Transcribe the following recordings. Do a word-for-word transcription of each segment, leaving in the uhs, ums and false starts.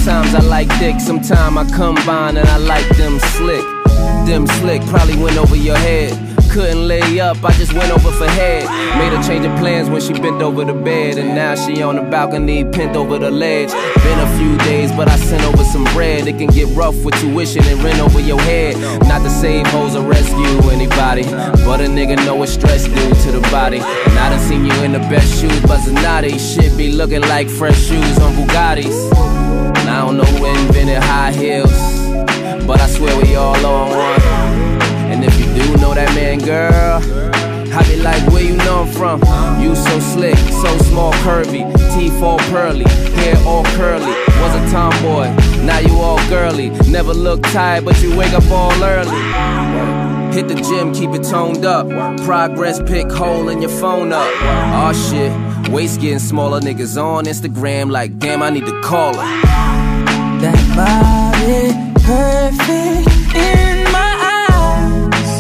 Sometimes I like thick, sometimes I combine and I like them slick. Them slick probably went over your head. Couldn't lay up, I just went over for head. Made her change her plans when she bent over the bed. And now she on the balcony, pinned over the ledge. Been a few days, but I sent over some bread. It can get rough with tuition and rent over your head. Not to save hoes or rescue anybody, but a nigga know what stress do to the body. And I done seen you in the best shoes, but Zanotti shit be looking like fresh shoes on Bugattis. And I don't know who invented high heels, but I swear we all on one. And if you do know that man, girl, I be like, where you know I'm from? You so slick, so small, curvy, teeth all pearly, hair all curly. Was a tomboy, now you all girly. Never look tired, but you wake up all early. Hit the gym, keep it toned up. Progress pic, hole in your phone up. Aw shit, waist getting smaller. Niggas on Instagram like, damn, I need to call her. That body perfect in my eyes.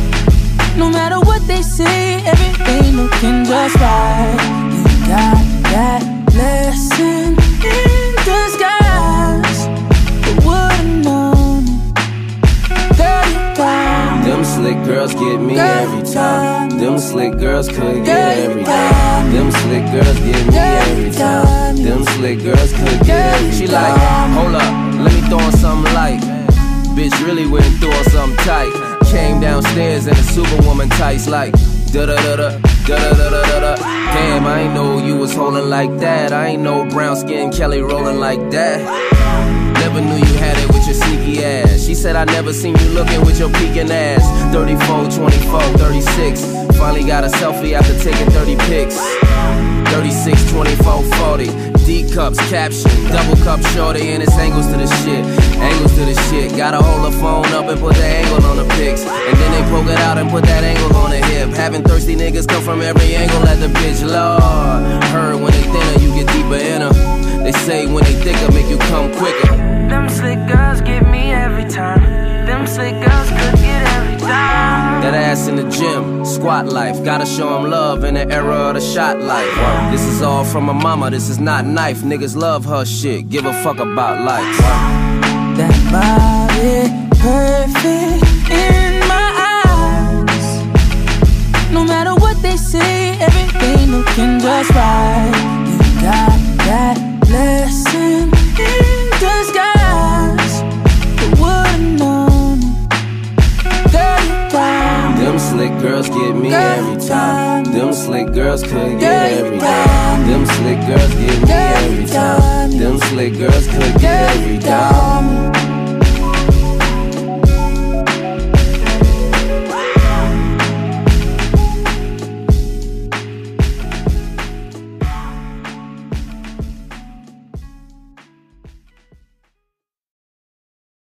No matter what they say, everything looking just right. You got that blessing in disguise. Who would've known it? Girl, you got them slick girls get me girl, every time. Them slick girls could get girl, every time. Them slick girls get me every time. Them slick girls could get every time. She like, hold up, let me throw on something light. Bitch really went through on something tight. Came downstairs in a superwoman tights like da da da da da da da da da. Damn, I ain't know you was holding like that. I ain't know brown skin Kelly rolling like that. Never knew you had it with your sneaky ass. She said I never seen you looking with your peeking ass. thirty-four, twenty-four, thirty-six. Finally got a selfie after taking thirty pics. thirty-six, twenty-four, forty. D cups, caption, double cup shorty, and it's angles to the shit. Angles to the shit. Gotta hold the phone up and put the angle on the pics. And then they poke it out and put that angle on the hip. Having thirsty niggas come from every angle at the bitch. Lord, heard when they thinner, you get deeper in her. They say when they thicker, make you come quicker. them slick girls get me every time. Them slick girls could get every time. That ass in the gym, squat life. Gotta show them love in the era of the shot life. This is all from my mama, this is not knife. Niggas love her shit, give a fuck about life. That body perfect in my eyes. No matter what they say, everything looking just right. You got that blessing in disguise. Who would've known it? Girl, you got them slick girls get me girl, every time. Them slick girls could get girl, every time. Them slick girls get me every time. Them slick girls could get every time.